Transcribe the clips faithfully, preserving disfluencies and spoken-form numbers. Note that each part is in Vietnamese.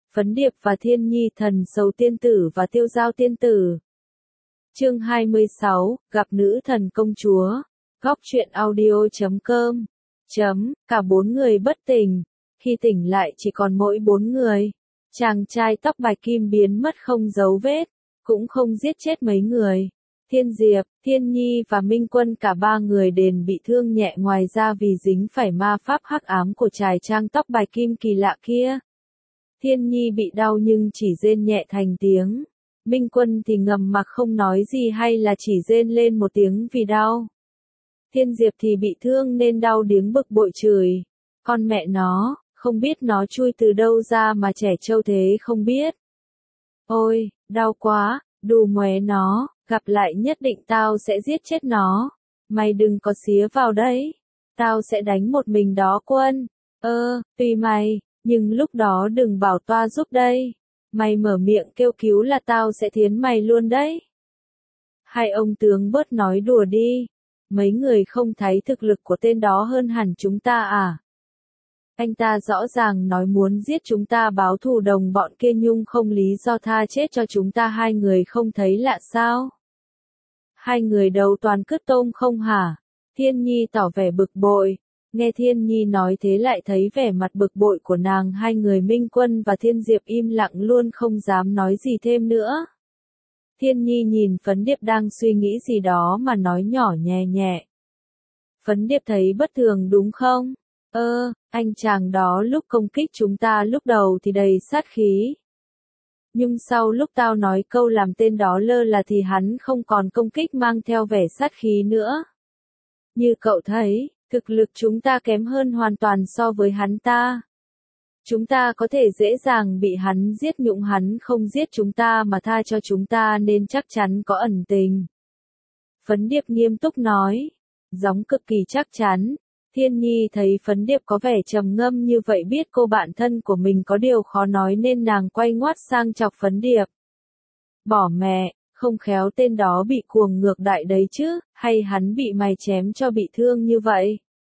Phấn Điệp và Thiên Nhi thần sầu tiên tử và Tiêu Giao tiên tử. Chương hai mươi sáu, gặp nữ thần công chúa. Góc truyện audio chấm com. Chấm, cả bốn người bất tỉnh. Khi tỉnh lại chỉ còn mỗi bốn người. Chàng trai tóc bạch kim biến mất không dấu vết, cũng không giết chết mấy người. Thiên Diệp, Thiên Nhi và Minh Quân cả ba người đều bị thương nhẹ, ngoài ra vì dính phải ma pháp hắc ám của chài trang tóc bạch kim kỳ lạ kia. Thiên Nhi bị đau nhưng chỉ rên nhẹ thành tiếng. Minh Quân thì ngầm mặc không nói gì hay là chỉ rên lên một tiếng vì đau. Thiên Diệp thì bị thương nên đau điếng bực bội chửi. Con mẹ nó, không biết nó chui từ đâu ra mà trẻ trâu thế không biết. Ôi, đau quá, đù ngoé nó, gặp lại nhất định tao sẽ giết chết nó. Mày đừng có xía vào đấy. Tao sẽ đánh một mình đó Quân. Ơ, tùy mày, nhưng lúc đó đừng bảo toa giúp đây. Mày mở miệng kêu cứu là tao sẽ thiến mày luôn đấy. Hai ông tướng bớt nói đùa đi. Mấy người không thấy thực lực của tên đó hơn hẳn chúng ta à? Anh ta rõ ràng nói muốn giết chúng ta báo thù đồng bọn kia nhưng không lý do tha chết cho chúng ta, hai người không thấy lạ sao? Hai người đầu toàn cứt tôm không hả? Thiên Nhi tỏ vẻ bực bội. Nghe Thiên Nhi nói thế lại thấy vẻ mặt bực bội của nàng, hai người Minh Quân và Thiên Diệp im lặng luôn không dám nói gì thêm nữa. Thiên Nhi nhìn Phấn Điệp đang suy nghĩ gì đó mà nói nhỏ nhẹ nhẹ. Phấn Điệp thấy bất thường đúng không? Ơ, anh chàng đó lúc công kích chúng ta lúc đầu thì đầy sát khí. Nhưng sau lúc tao nói câu làm tên đó lơ là thì hắn không còn công kích mang theo vẻ sát khí nữa. Như cậu thấy, thực lực chúng ta kém hơn hoàn toàn so với hắn ta. Chúng ta có thể dễ dàng bị hắn giết nhưng hắn không giết chúng ta mà tha cho chúng ta nên chắc chắn có ẩn tình. Phấn Điệp nghiêm túc nói, giọng cực kỳ chắc chắn. Thiên Nhi thấy Phấn Điệp có vẻ trầm ngâm như vậy biết cô bạn thân của mình có điều khó nói nên nàng quay ngoắt sang chọc Phấn Điệp. Bỏ mẹ, không khéo tên đó bị cuồng ngược đại đấy chứ, hay hắn bị mày chém cho bị thương như vậy?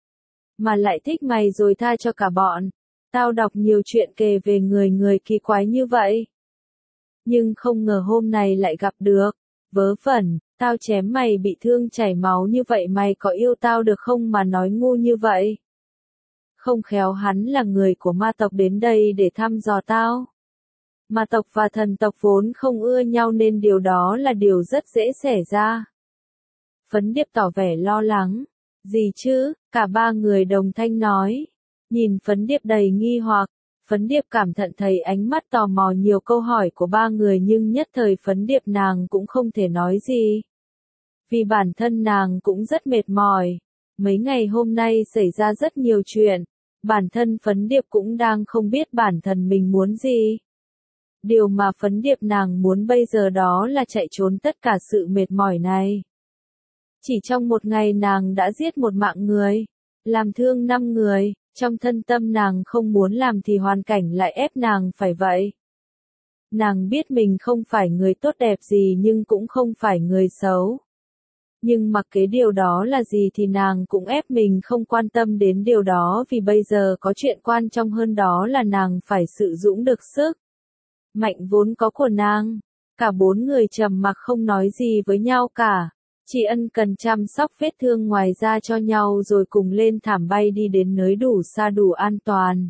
Mà lại thích mày rồi tha cho cả bọn. Tao đọc nhiều chuyện kể về người người kỳ quái như vậy. Nhưng không ngờ hôm nay lại gặp được. Vớ vẩn, tao chém mày bị thương chảy máu như vậy mày có yêu tao được không mà nói ngu như vậy? Không khéo hắn là người của ma tộc đến đây để thăm dò tao. Ma tộc và thần tộc vốn không ưa nhau nên điều đó là điều rất dễ xảy ra. Phấn Điệp tỏ vẻ lo lắng. Gì chứ? Cả ba người đồng thanh nói. Nhìn Phấn Điệp đầy nghi hoặc, Phấn Điệp cảm thận thấy ánh mắt tò mò nhiều câu hỏi của ba người nhưng nhất thời Phấn Điệp nàng cũng không thể nói gì. Vì bản thân nàng cũng rất mệt mỏi. Mấy ngày hôm nay xảy ra rất nhiều chuyện. Bản thân Phấn Điệp cũng đang không biết bản thân mình muốn gì. Điều mà Phấn Điệp nàng muốn bây giờ đó là chạy trốn tất cả sự mệt mỏi này. Chỉ trong một ngày nàng đã giết một mạng người, làm thương năm người, trong thân tâm nàng không muốn làm thì hoàn cảnh lại ép nàng phải vậy. Nàng biết mình không phải người tốt đẹp gì nhưng cũng không phải người xấu. Nhưng mặc kệ điều đó là gì thì nàng cũng ép mình không quan tâm đến điều đó vì bây giờ có chuyện quan trọng hơn đó là nàng phải sử dụng được sức mạnh vốn có của nàng. Cả bốn người trầm mặc không nói gì với nhau cả. Chỉ ân cần chăm sóc vết thương ngoài da cho nhau rồi cùng lên thảm bay đi đến nơi đủ xa đủ an toàn.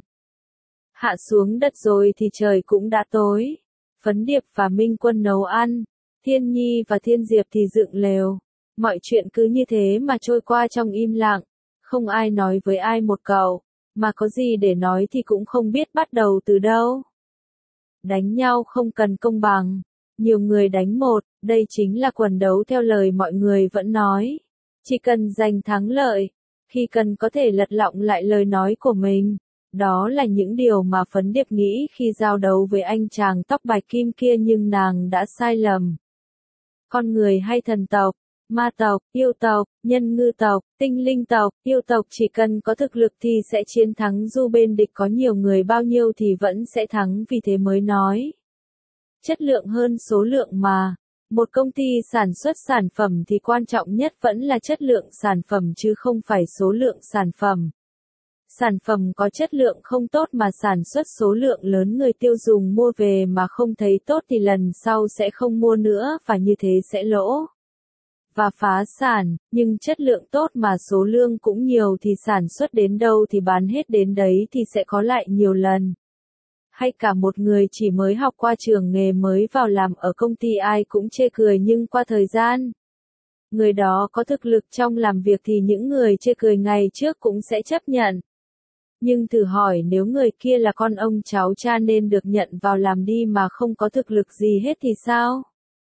Hạ xuống đất rồi thì trời cũng đã tối. Phấn Điệp và Minh Quân nấu ăn. Thiên Nhi và Thiên Diệp thì dựng lều. Mọi chuyện cứ như thế mà trôi qua trong im lặng. Không ai nói với ai một câu. Mà có gì để nói thì cũng không biết bắt đầu từ đâu. Đánh nhau không cần công bằng. Nhiều người đánh một, đây chính là quần đấu theo lời mọi người vẫn nói. Chỉ cần giành thắng lợi, khi cần có thể lật lọng lại lời nói của mình. Đó là những điều mà Phấn Điệp nghĩ khi giao đấu với anh chàng tóc bạch kim kia nhưng nàng đã sai lầm. Con người hay thần tộc, ma tộc, yêu tộc, nhân ngư tộc, tinh linh tộc, yêu tộc chỉ cần có thực lực thì sẽ chiến thắng dù bên địch có nhiều người bao nhiêu thì vẫn sẽ thắng vì thế mới nói. Chất lượng hơn số lượng mà. Một công ty sản xuất sản phẩm thì quan trọng nhất vẫn là chất lượng sản phẩm chứ không phải số lượng sản phẩm. Sản phẩm có chất lượng không tốt mà sản xuất số lượng lớn người tiêu dùng mua về mà không thấy tốt thì lần sau sẽ không mua nữa và như thế sẽ lỗ và phá sản, nhưng chất lượng tốt mà số lượng cũng nhiều thì sản xuất đến đâu thì bán hết đến đấy thì sẽ có lại nhiều lần. Hay cả một người chỉ mới học qua trường nghề mới vào làm ở công ty ai cũng chê cười nhưng qua thời gian, người đó có thực lực trong làm việc thì những người chê cười ngày trước cũng sẽ chấp nhận. Nhưng thử hỏi nếu người kia là con ông cháu cha nên được nhận vào làm đi mà không có thực lực gì hết thì sao?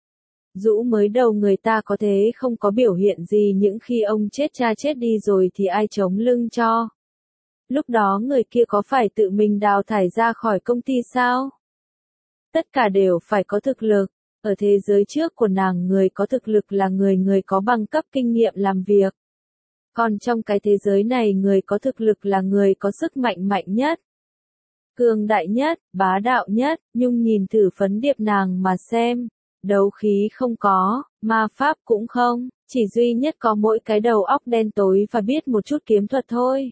Dũ mới đầu người ta có thế không có biểu hiện gì những khi ông chết cha chết đi rồi thì ai chống lưng cho? Lúc đó người kia có phải tự mình đào thải ra khỏi công ty sao? Tất cả đều phải có thực lực. Ở thế giới trước của nàng người có thực lực là người người có bằng cấp kinh nghiệm làm việc. Còn trong cái thế giới này người có thực lực là người có sức mạnh mạnh nhất, cường đại nhất, bá đạo nhất, Nhung nhìn thử phấn điệp nàng mà xem. Đấu khí không có, ma pháp cũng không, chỉ duy nhất có mỗi cái đầu óc đen tối và biết một chút kiếm thuật thôi.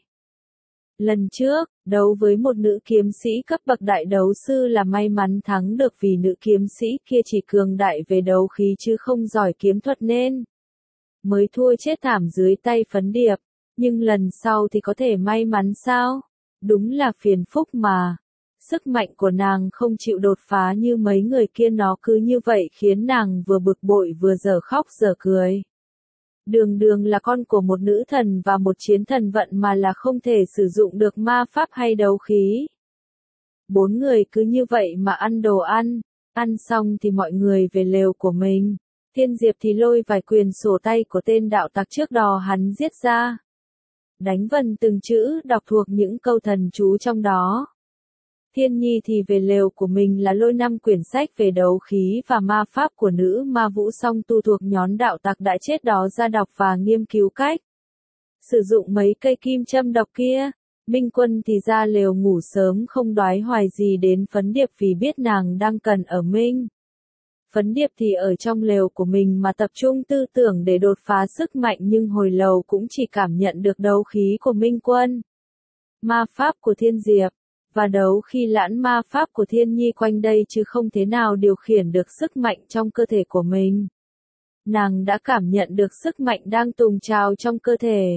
Lần trước, đấu với một nữ kiếm sĩ cấp bậc đại đấu sư là may mắn thắng được vì nữ kiếm sĩ kia chỉ cường đại về đấu khí chứ không giỏi kiếm thuật nên mới thua chết thảm dưới tay phấn điệp. Nhưng lần sau thì có thể may mắn sao? Đúng là phiền phúc mà. Sức mạnh của nàng không chịu đột phá như mấy người kia, nó cứ như vậy khiến nàng vừa bực bội vừa dở khóc dở cười. Đường đường là con của một nữ thần và một chiến thần vận mà là không thể sử dụng được ma pháp hay đấu khí. Bốn người cứ như vậy mà ăn đồ ăn, ăn xong thì mọi người về lều của mình. Thiên Diệp thì lôi vài quyền sổ tay của tên đạo tặc trước đó hắn giết ra. Đánh vần từng chữ đọc thuộc những câu thần chú trong đó. Thiên Nhi thì về lều của mình là lôi năm quyển sách về đấu khí và ma pháp của nữ ma vũ song tu thuộc nhóm đạo tặc đã chết đó ra đọc và nghiên cứu cách sử dụng mấy cây kim châm độc kia. Minh Quân thì ra lều ngủ sớm không đoái hoài gì đến phấn điệp vì biết nàng đang cần ở Minh. Phấn điệp thì ở trong lều của mình mà tập trung tư tưởng để đột phá sức mạnh nhưng hồi lầu cũng chỉ cảm nhận được đấu khí của Minh Quân, ma pháp của Thiên Diệp, và đấu khi lãn ma pháp của Thiên Nhi quanh đây chứ không thế nào điều khiển được sức mạnh trong cơ thể của mình. Nàng đã cảm nhận được sức mạnh đang tùng trào trong cơ thể.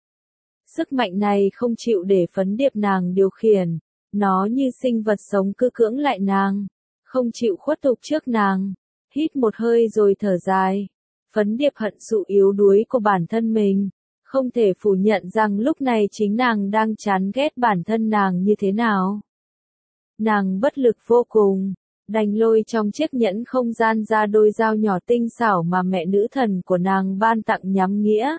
Sức mạnh này không chịu để phấn điệp nàng điều khiển, nó như sinh vật sống cứ cưỡng lại nàng, không chịu khuất phục trước nàng. Hít một hơi rồi thở dài. Phấn điệp hận sự yếu đuối của bản thân mình. Không thể phủ nhận rằng lúc này chính nàng đang chán ghét bản thân nàng như thế nào. Nàng bất lực vô cùng. Đành lôi trong chiếc nhẫn không gian ra đôi dao nhỏ tinh xảo mà mẹ nữ thần của nàng ban tặng nhắm nghĩa.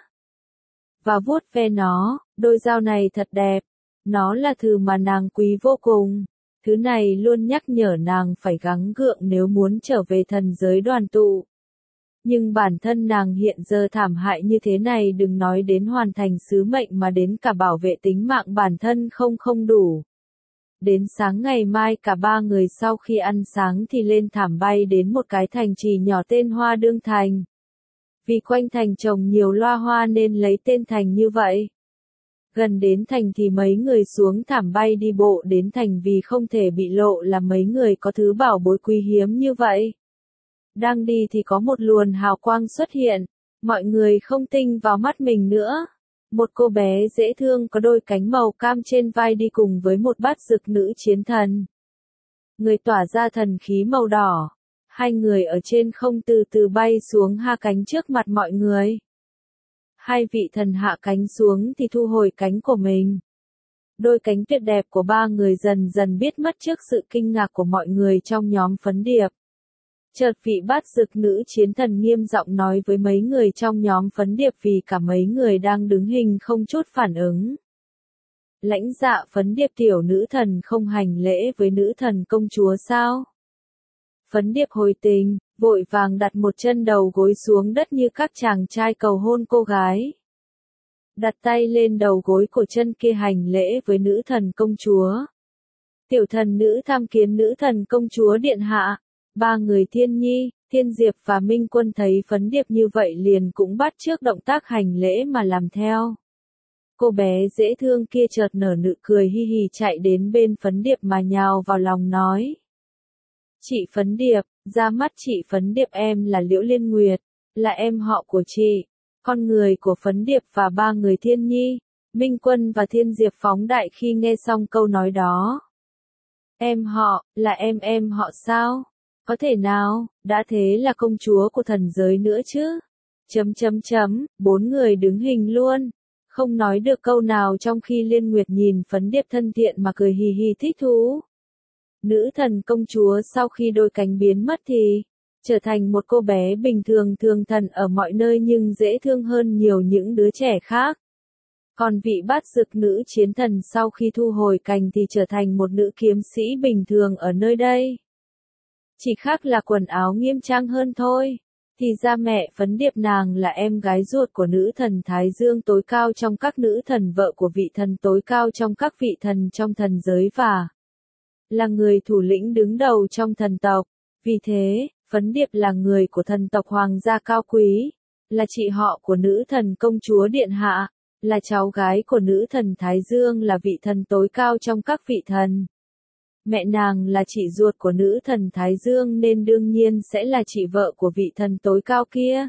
Và vuốt ve nó, đôi dao này thật đẹp. Nó là thứ mà nàng quý vô cùng. Thứ này luôn nhắc nhở nàng phải gắng gượng nếu muốn trở về thần giới đoàn tụ. Nhưng bản thân nàng hiện giờ thảm hại như thế này đừng nói đến hoàn thành sứ mệnh mà đến cả bảo vệ tính mạng bản thân không không đủ. Đến sáng ngày mai cả ba người sau khi ăn sáng thì lên thảm bay đến một cái thành trì nhỏ tên Hoa Đương Thành. Vì quanh thành trồng nhiều loa hoa nên lấy tên thành như vậy. Gần đến thành thì mấy người xuống thảm bay đi bộ đến thành vì không thể bị lộ là mấy người có thứ bảo bối quý hiếm như vậy. Đang đi thì có một luồn hào quang xuất hiện, mọi người không tin vào mắt mình nữa. Một cô bé dễ thương có đôi cánh màu cam trên vai đi cùng với một bát dực nữ chiến thần. Người tỏa ra thần khí màu đỏ. Hai người ở trên không từ từ bay xuống hạ cánh trước mặt mọi người. Hai vị thần hạ cánh xuống thì thu hồi cánh của mình. Đôi cánh tuyệt đẹp của ba người dần dần biết mất trước sự kinh ngạc của mọi người trong nhóm phấn điệp. Chợt vị bát dực nữ chiến thần nghiêm giọng nói với mấy người trong nhóm phấn điệp vì cả mấy người đang đứng hình không chút phản ứng. Lãnh dạ phấn điệp tiểu nữ thần không hành lễ với nữ thần công chúa sao? Phấn điệp hồi tình, vội vàng đặt một chân đầu gối xuống đất như các chàng trai cầu hôn cô gái. Đặt tay lên đầu gối của chân kia hành lễ với nữ thần công chúa. Tiểu thần nữ tham kiến nữ thần công chúa điện hạ. Ba người Thiên Nhi, Thiên Diệp và Minh Quân thấy phấn điệp như vậy liền cũng bắt chước động tác hành lễ mà làm theo. Cô bé dễ thương kia chợt nở nụ cười hi hi chạy đến bên Phấn Điệp mà nhào vào lòng nói. Chị Phấn Điệp, ra mắt chị Phấn Điệp, em là Liễu Liên Nguyệt, là em họ của chị, con người của Phấn Điệp và ba người Thiên Nhi, Minh Quân và Thiên Diệp phóng đại khi nghe xong câu nói đó. Em họ, là em em họ sao? Có thể nào, đã thế là công chúa của thần giới nữa chứ? Chấm chấm chấm, bốn người đứng hình luôn, không nói được câu nào trong khi Liên Nguyệt nhìn Phấn Điệp thân thiện mà cười hì hì thích thú. Nữ thần công chúa sau khi đôi cánh biến mất thì trở thành một cô bé bình thường thường thần ở mọi nơi nhưng dễ thương hơn nhiều những đứa trẻ khác. Còn vị bát dực nữ chiến thần sau khi thu hồi cành thì trở thành một nữ kiếm sĩ bình thường ở nơi đây. Chỉ khác là quần áo nghiêm trang hơn thôi. Thì ra mẹ Phấn Điệp nàng là em gái ruột của nữ thần Thái Dương tối cao trong các nữ thần, vợ của vị thần tối cao trong các vị thần trong thần giới và là người thủ lĩnh đứng đầu trong thần tộc. Vì thế, Phấn Điệp là người của thần tộc hoàng gia cao quý, là chị họ của nữ thần công chúa điện hạ, là cháu gái của nữ thần Thái Dương, là vị thần tối cao trong các vị thần. Mẹ nàng là chị ruột của nữ thần Thái Dương nên đương nhiên sẽ là chị vợ của vị thần tối cao kia.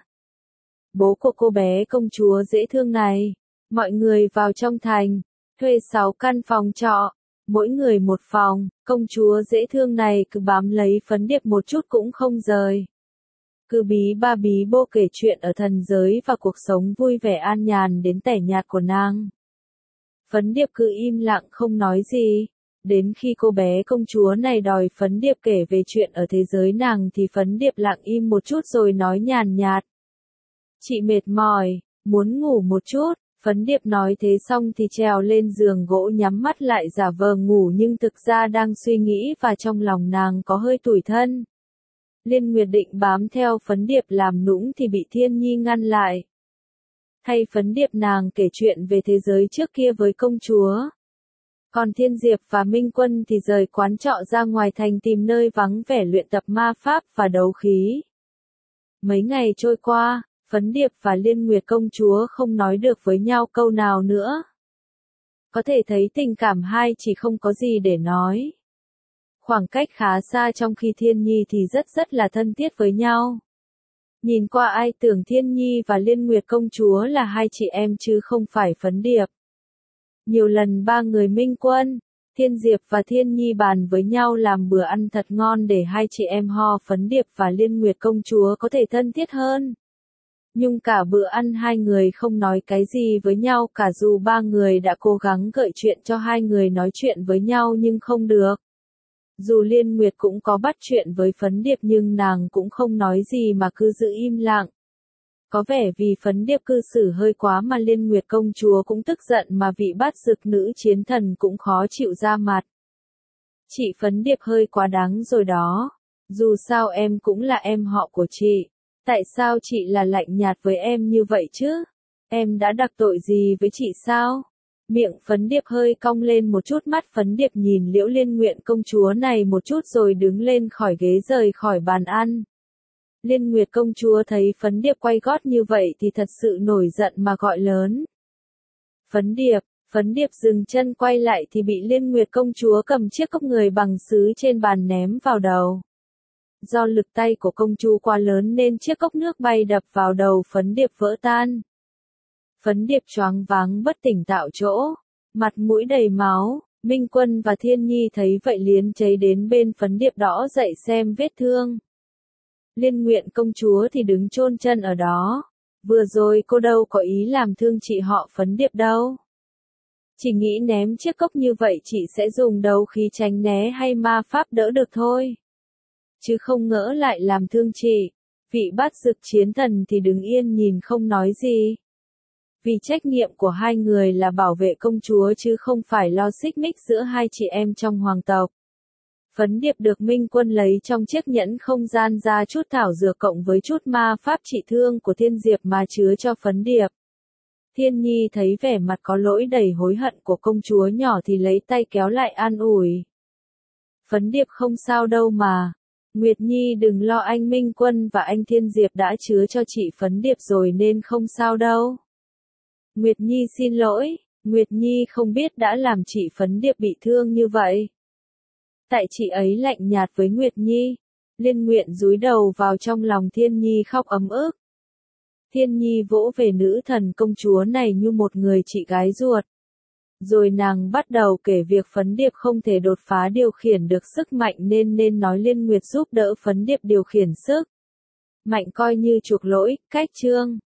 Bố của cô bé công chúa dễ thương này, mọi người vào trong thành, thuê sáu căn phòng trọ, mỗi người một phòng, công chúa dễ thương này cứ bám lấy Phấn Điệp một chút cũng không rời. Cứ bí ba bí bô kể chuyện ở thần giới và cuộc sống vui vẻ an nhàn đến tẻ nhạt của nàng. Phấn Điệp cứ im lặng không nói gì. Đến khi cô bé công chúa này đòi Phấn Điệp kể về chuyện ở thế giới nàng thì Phấn Điệp lặng im một chút rồi nói nhàn nhạt. Chị mệt mỏi, muốn ngủ một chút. Phấn Điệp nói thế xong thì trèo lên giường gỗ nhắm mắt lại giả vờ ngủ nhưng thực ra đang suy nghĩ và trong lòng nàng có hơi tủi thân. Liên Nguyệt định bám theo Phấn Điệp làm nũng thì bị Thiên Nhi ngăn lại. Thay Phấn Điệp nàng kể chuyện về thế giới trước kia với công chúa. Còn Thiên Diệp và Minh Quân thì rời quán trọ ra ngoài thành tìm nơi vắng vẻ luyện tập ma pháp và đấu khí. Mấy ngày trôi qua, Phấn Điệp và Liên Nguyệt công chúa không nói được với nhau câu nào nữa. Có thể thấy tình cảm hai chỉ không có gì để nói. Khoảng cách khá xa trong khi Thiên Nhi thì rất rất là thân thiết với nhau. Nhìn qua ai tưởng Thiên Nhi và Liên Nguyệt công chúa là hai chị em chứ không phải Phấn Điệp. Nhiều lần ba người Minh Quân, Thiên Diệp và Thiên Nhi bàn với nhau làm bữa ăn thật ngon để hai chị em ho Phấn Điệp và Liên Nguyệt công chúa có thể thân thiết hơn. Nhưng cả bữa ăn hai người không nói cái gì với nhau cả dù ba người đã cố gắng gợi chuyện cho hai người nói chuyện với nhau nhưng không được. Dù Liên Nguyệt cũng có bắt chuyện với Phấn Điệp nhưng nàng cũng không nói gì mà cứ giữ im lặng. Có vẻ vì Phấn Điệp cư xử hơi quá mà Liên Nguyệt công chúa cũng tức giận mà vị bát dực nữ chiến thần cũng khó chịu ra mặt. Chị Phấn Điệp hơi quá đáng rồi đó. Dù sao em cũng là em họ của chị. Tại sao chị là lạnh nhạt với em như vậy chứ? Em đã đắc tội gì với chị sao? Miệng Phấn Điệp hơi cong lên một chút, mắt Phấn Điệp nhìn Liễu Liên Nguyện công chúa này một chút rồi đứng lên khỏi ghế rời khỏi bàn ăn. Liên Nguyệt công chúa thấy Phấn Điệp quay gót như vậy thì thật sự nổi giận mà gọi lớn. Phấn Điệp, Phấn Điệp dừng chân quay lại thì bị Liên Nguyệt công chúa cầm chiếc cốc người bằng sứ trên bàn ném vào đầu. Do lực tay của công chúa quá lớn nên chiếc cốc nước bay đập vào đầu Phấn Điệp vỡ tan. Phấn Điệp choáng váng bất tỉnh tại chỗ, mặt mũi đầy máu. Minh Quân và Thiên Nhi thấy vậy liền chạy đến bên Phấn Điệp đỡ dậy xem vết thương. Liên Nguyện công chúa thì đứng chôn chân ở đó. Vừa rồi cô đâu có ý làm thương chị họ Phấn Điệp đâu. Chỉ nghĩ ném chiếc cốc như vậy chị sẽ dùng đấu khí tránh né hay ma pháp đỡ được thôi. Chứ không ngỡ lại làm thương chị. Vị bát dực chiến thần thì đứng yên nhìn không nói gì. Vì trách nhiệm của hai người là bảo vệ công chúa chứ không phải lo xích mích giữa hai chị em trong hoàng tộc. Phấn Điệp được Minh Quân lấy trong chiếc nhẫn không gian ra chút thảo dược cộng với chút ma pháp trị thương của Thiên Diệp mà chứa cho Phấn Điệp. Thiên Nhi thấy vẻ mặt có lỗi đầy hối hận của công chúa nhỏ thì lấy tay kéo lại an ủi. Phấn Điệp không sao đâu mà. Nguyệt Nhi đừng lo, anh Minh Quân và anh Thiên Diệp đã chứa cho chị Phấn Điệp rồi nên không sao đâu. Nguyệt Nhi xin lỗi, Nguyệt Nhi không biết đã làm chị Phấn Điệp bị thương như vậy. Tại chị ấy lạnh nhạt với Nguyệt Nhi. Liên Nguyện dúi đầu vào trong lòng Thiên Nhi khóc ấm ức. Thiên Nhi vỗ về nữ thần công chúa này như một người chị gái ruột. Rồi nàng bắt đầu kể việc Phấn Điệp không thể đột phá điều khiển được sức mạnh nên nên nói Liên Nguyệt giúp đỡ Phấn Điệp điều khiển sức mạnh coi như chuộc lỗi, cách chương.